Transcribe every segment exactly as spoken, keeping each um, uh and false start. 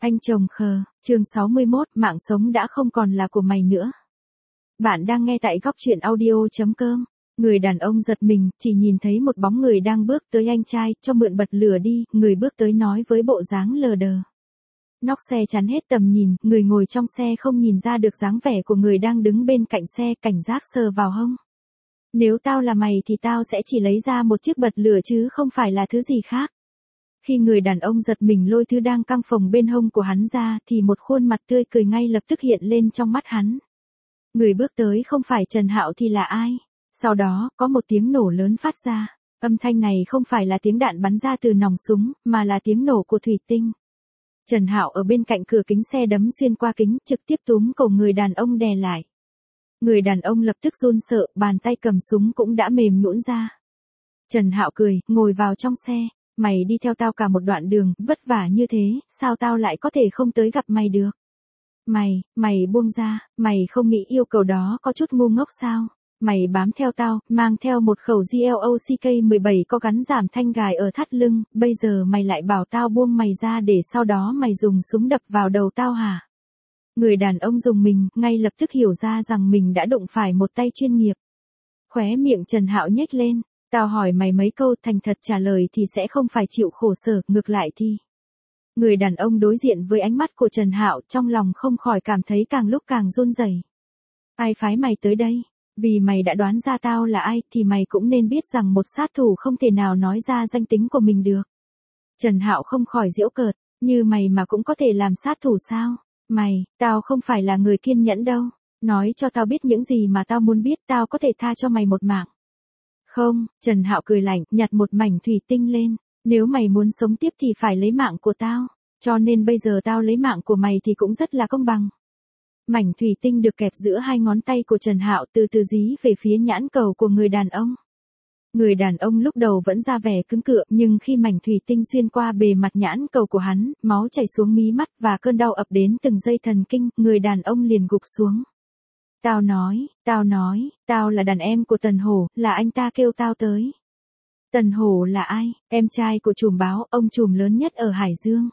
Anh chồng khờ, chương sáu mươi mốt, mạng sống đã không còn là của mày nữa. Bạn đang nghe tại góc truyện audio.com. Người đàn ông giật mình, chỉ nhìn thấy một bóng người đang bước tới anh trai, cho mượn bật lửa đi, người bước tới nói với bộ dáng lờ đờ. Nóc xe chắn hết tầm nhìn, người ngồi trong xe không nhìn ra được dáng vẻ của người đang đứng bên cạnh xe, cảnh giác sờ vào hông. Nếu tao là mày thì tao sẽ chỉ lấy ra một chiếc bật lửa chứ không phải là thứ gì khác. Khi người đàn ông giật mình lôi thứ đang căng phồng bên hông của hắn ra thì một khuôn mặt tươi cười ngay lập tức hiện lên trong mắt hắn. Người bước tới không phải Trần Hạo thì là ai? Sau đó, có một tiếng nổ lớn phát ra. Âm thanh này không phải là tiếng đạn bắn ra từ nòng súng, mà là tiếng nổ của thủy tinh. Trần Hạo ở bên cạnh cửa kính xe đấm xuyên qua kính, trực tiếp túm cổ người đàn ông đè lại. Người đàn ông lập tức run sợ, bàn tay cầm súng cũng đã mềm nhũn ra. Trần Hạo cười, ngồi vào trong xe. Mày đi theo tao cả một đoạn đường, vất vả như thế, sao tao lại có thể không tới gặp mày được? Mày, mày buông ra, mày không nghĩ yêu cầu đó có chút ngu ngốc sao? Mày bám theo tao, mang theo một khẩu Glock mười bảy có gắn giảm thanh gài ở thắt lưng, bây giờ mày lại bảo tao buông mày ra để sau đó mày dùng súng đập vào đầu tao hả? Người đàn ông dùng mình, ngay lập tức hiểu ra rằng mình đã đụng phải một tay chuyên nghiệp. Khóe miệng Trần Hạo nhếch lên. Tao hỏi mày mấy câu thành thật trả lời thì sẽ không phải chịu khổ sở, ngược lại thì. Người đàn ông đối diện với ánh mắt của Trần Hạo trong lòng không khỏi cảm thấy càng lúc càng run rẩy. Ai phái mày tới đây? Vì mày đã đoán ra tao là ai thì mày cũng nên biết rằng một sát thủ không thể nào nói ra danh tính của mình được. Trần Hạo không khỏi giễu cợt, như mày mà cũng có thể làm sát thủ sao? Mày, tao không phải là người kiên nhẫn đâu. Nói cho tao biết những gì mà tao muốn biết, tao có thể tha cho mày một mạng. Không, Trần Hạo cười lạnh, nhặt một mảnh thủy tinh lên. Nếu mày muốn sống tiếp thì phải lấy mạng của tao. Cho nên bây giờ tao lấy mạng của mày thì cũng rất là công bằng. Mảnh thủy tinh được kẹp giữa hai ngón tay của Trần Hạo từ từ dí về phía nhãn cầu của người đàn ông. Người đàn ông lúc đầu vẫn ra vẻ cứng cựa, nhưng khi mảnh thủy tinh xuyên qua bề mặt nhãn cầu của hắn, máu chảy xuống mí mắt và cơn đau ập đến từng dây thần kinh, người đàn ông liền gục xuống. Tao nói, tao nói, tao là đàn em của Tần Hổ, là anh ta kêu tao tới. Tần Hổ là ai? Em trai của trùm báo, ông trùm lớn nhất ở Hải Dương.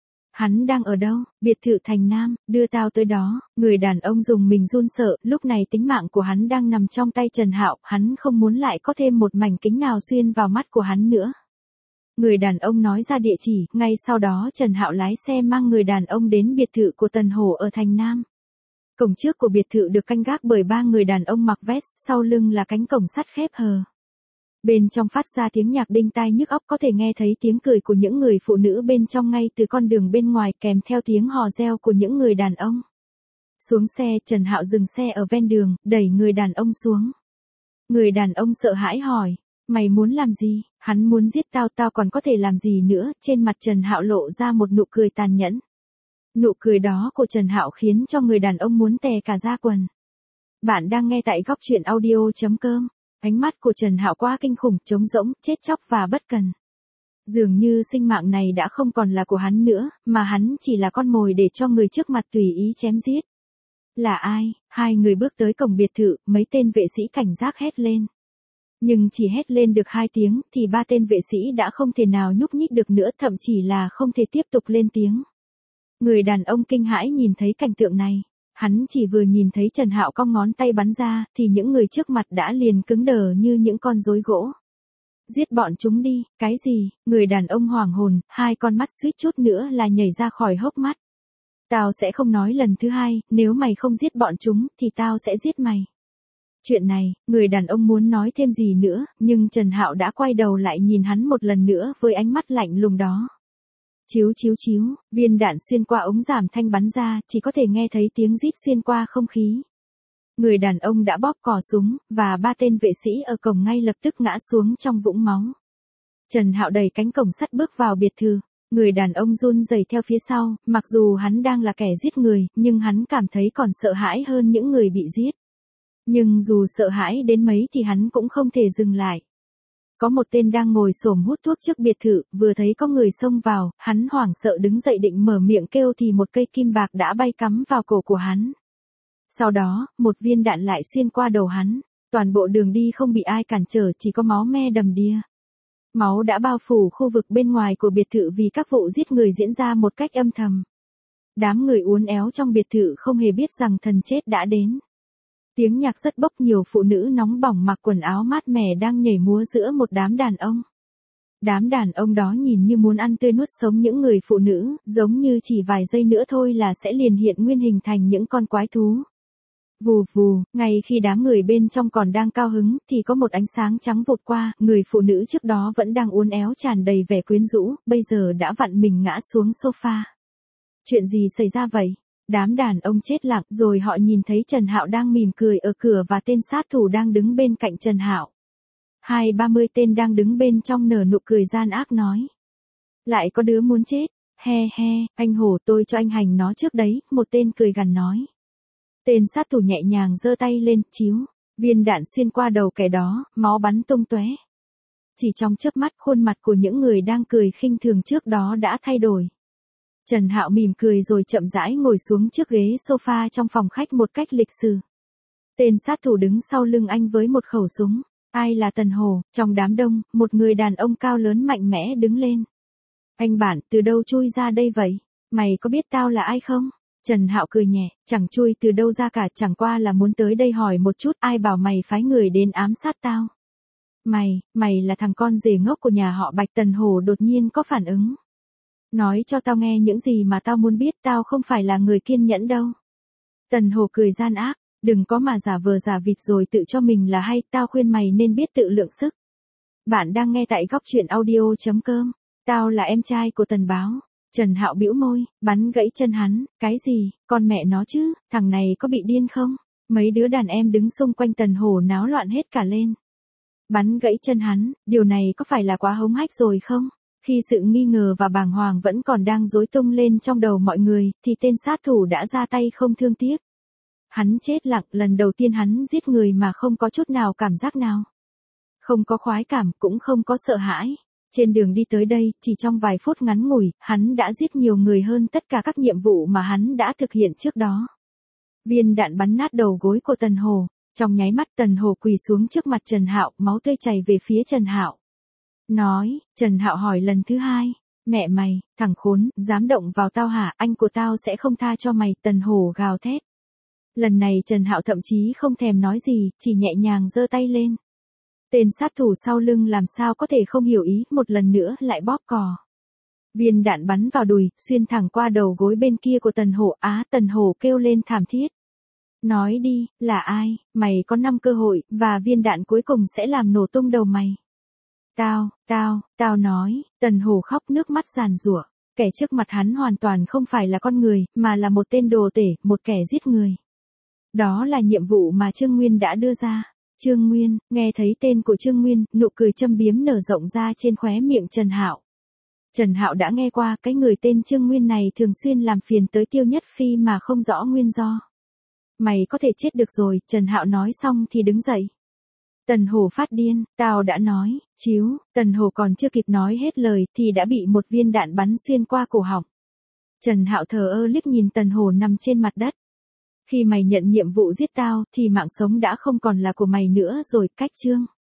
Hắn đang ở đâu? Biệt thự Thành Nam, đưa tao tới đó. Người đàn ông dùng mình run sợ, lúc này tính mạng của hắn đang nằm trong tay Trần Hạo, hắn không muốn lại có thêm một mảnh kính nào xuyên vào mắt của hắn nữa. Người đàn ông nói ra địa chỉ, ngay sau đó Trần Hạo lái xe mang người đàn ông đến biệt thự của Tần Hổ ở Thành Nam. Cổng trước của biệt thự được canh gác bởi ba người đàn ông mặc vest, sau lưng là cánh cổng sắt khép hờ. Bên trong phát ra tiếng nhạc đinh tai nhức óc, có thể nghe thấy tiếng cười của những người phụ nữ bên trong ngay từ con đường bên ngoài, kèm theo tiếng hò reo của những người đàn ông. Xuống xe, Trần Hạo dừng xe ở ven đường, đẩy người đàn ông xuống. Người đàn ông sợ hãi hỏi, mày muốn làm gì? Hắn muốn giết tao, tao còn có thể làm gì nữa? Trên mặt Trần Hạo lộ ra một nụ cười tàn nhẫn. Nụ cười đó của Trần Hạo khiến cho người đàn ông muốn tè cả da quần. Bạn đang nghe tại góc truyện audio.com. Ánh mắt của Trần Hạo quá kinh khủng, trống rỗng, chết chóc và bất cần. Dường như sinh mạng này đã không còn là của hắn nữa, mà hắn chỉ là con mồi để cho người trước mặt tùy ý chém giết. Là ai? Hai người bước tới cổng biệt thự, mấy tên vệ sĩ cảnh giác hét lên. Nhưng chỉ hét lên được hai tiếng, thì ba tên vệ sĩ đã không thể nào nhúc nhích được nữa, thậm chí là không thể tiếp tục lên tiếng. Người đàn ông kinh hãi nhìn thấy cảnh tượng này. Hắn chỉ vừa nhìn thấy Trần Hạo cong ngón tay bắn ra, thì những người trước mặt đã liền cứng đờ như những con rối gỗ. Giết bọn chúng đi, cái gì? Người đàn ông hoảng hồn, hai con mắt suýt chút nữa là nhảy ra khỏi hốc mắt. Tao sẽ không nói lần thứ hai, nếu mày không giết bọn chúng, thì tao sẽ giết mày. Chuyện này, người đàn ông muốn nói thêm gì nữa, nhưng Trần Hạo đã quay đầu lại nhìn hắn một lần nữa với ánh mắt lạnh lùng đó. Chíu chíu chíu, viên đạn xuyên qua ống giảm thanh bắn ra, chỉ có thể nghe thấy tiếng rít xuyên qua không khí. Người đàn ông đã bóp cò súng, và ba tên vệ sĩ ở cổng ngay lập tức ngã xuống trong vũng máu. Trần Hạo đẩy cánh cổng sắt bước vào biệt thự. Người đàn ông run rẩy theo phía sau, mặc dù hắn đang là kẻ giết người, nhưng hắn cảm thấy còn sợ hãi hơn những người bị giết. Nhưng dù sợ hãi đến mấy thì hắn cũng không thể dừng lại. Có một tên đang ngồi xổm hút thuốc trước biệt thự, vừa thấy có người xông vào, hắn hoảng sợ đứng dậy định mở miệng kêu thì một cây kim bạc đã bay cắm vào cổ của hắn. Sau đó, một viên đạn lại xuyên qua đầu hắn, toàn bộ đường đi không bị ai cản trở, chỉ có máu me đầm đìa. Máu đã bao phủ khu vực bên ngoài của biệt thự vì các vụ giết người diễn ra một cách âm thầm. Đám người uốn éo trong biệt thự không hề biết rằng thần chết đã đến. Tiếng nhạc rất bốc, nhiều phụ nữ nóng bỏng mặc quần áo mát mẻ đang nhảy múa giữa một đám đàn ông. Đám đàn ông đó nhìn như muốn ăn tươi nuốt sống những người phụ nữ, giống như chỉ vài giây nữa thôi là sẽ liền hiện nguyên hình thành những con quái thú. Vù vù, ngay khi đám người bên trong còn đang cao hứng thì có một ánh sáng trắng vụt qua, người phụ nữ trước đó vẫn đang uốn éo tràn đầy vẻ quyến rũ, bây giờ đã vặn mình ngã xuống sofa. Chuyện gì xảy ra vậy? Đám đàn ông chết lặng, rồi họ nhìn thấy Trần Hạo đang mỉm cười ở cửa và tên sát thủ đang đứng bên cạnh Trần Hạo. Hai ba mươi tên đang đứng bên trong nở nụ cười gian ác nói. Lại có đứa muốn chết, he he, anh hổ tôi cho anh hành nó trước đấy, một tên cười gằn nói. Tên sát thủ nhẹ nhàng giơ tay lên, chiếu, viên đạn xuyên qua đầu kẻ đó, máu bắn tung tóe. Chỉ trong chớp mắt khuôn mặt của những người đang cười khinh thường trước đó đã thay đổi. Trần Hạo mỉm cười rồi chậm rãi ngồi xuống chiếc ghế sofa trong phòng khách một cách lịch sự. Tên sát thủ đứng sau lưng anh với một khẩu súng. Ai là Tần Hồ? Trong đám đông, một người đàn ông cao lớn mạnh mẽ đứng lên. Anh bản, từ đâu chui ra đây vậy? Mày có biết tao là ai không? Trần Hạo cười nhẹ, chẳng chui từ đâu ra cả, chẳng qua là muốn tới đây hỏi một chút, ai bảo mày phái người đến ám sát tao? Mày, mày là thằng con rể ngốc của nhà họ Bạch. Tần Hồ đột nhiên có phản ứng. Nói cho tao nghe những gì mà tao muốn biết, tao không phải là người kiên nhẫn đâu. Tần Hồ cười gian ác, đừng có mà giả vờ giả vịt rồi tự cho mình là hay, tao khuyên mày nên biết tự lượng sức. Bạn đang nghe tại góc truyện audio chấm com, tao là em trai của Tần Báo. Trần Hạo bĩu môi, bắn gãy chân hắn, cái gì, con mẹ nó chứ, thằng này có bị điên không? Mấy đứa đàn em đứng xung quanh Tần Hồ náo loạn hết cả lên. Bắn gãy chân hắn, điều này có phải là quá hống hách rồi không? Khi sự nghi ngờ và bàng hoàng vẫn còn đang rối tung lên trong đầu mọi người, thì tên sát thủ đã ra tay không thương tiếc. Hắn chết lặng, lần đầu tiên hắn giết người mà không có chút nào cảm giác nào. Không có khoái cảm, cũng không có sợ hãi. Trên đường đi tới đây, chỉ trong vài phút ngắn ngủi, hắn đã giết nhiều người hơn tất cả các nhiệm vụ mà hắn đã thực hiện trước đó. Viên đạn bắn nát đầu gối của Tần Hồ. Trong nháy mắt Tần Hồ quỳ xuống trước mặt Trần Hạo, máu tươi chảy về phía Trần Hạo. Nói, Trần Hạo hỏi lần thứ hai, mẹ mày, thằng khốn, dám động vào tao hả? Anh của tao sẽ không tha cho mày. Tần Hồ gào thét. Lần này Trần Hạo thậm chí không thèm nói gì, chỉ nhẹ nhàng giơ tay lên. Tên sát thủ sau lưng làm sao có thể không hiểu ý, một lần nữa lại bóp cò. Viên đạn bắn vào đùi, xuyên thẳng qua đầu gối bên kia của Tần Hồ. Á, Tần Hồ kêu lên thảm thiết. Nói đi, là ai? Mày có năm cơ hội, và viên đạn cuối cùng sẽ làm nổ tung đầu mày. Tao, tao, tao nói. Tần Hồ khóc nước mắt giàn giụa. Kẻ trước mặt hắn hoàn toàn không phải là con người, mà là một tên đồ tể, một kẻ giết người. Đó là nhiệm vụ mà Trương Nguyên đã đưa ra. Trương Nguyên, nghe thấy tên của Trương Nguyên, nụ cười châm biếm nở rộng ra trên khóe miệng Trần Hạo. Trần Hạo đã nghe qua, cái người tên Trương Nguyên này thường xuyên làm phiền tới Tiêu Nhất Phi mà không rõ nguyên do. Mày có thể chết được rồi, Trần Hạo nói xong thì đứng dậy. Tần Hồ phát điên, tao đã nói, chiếu, Tần Hồ còn chưa kịp nói hết lời thì đã bị một viên đạn bắn xuyên qua cổ họng. Trần Hạo thờ ơ liếc nhìn Tần Hồ nằm trên mặt đất. Khi mày nhận nhiệm vụ giết tao thì mạng sống đã không còn là của mày nữa rồi, cách chương.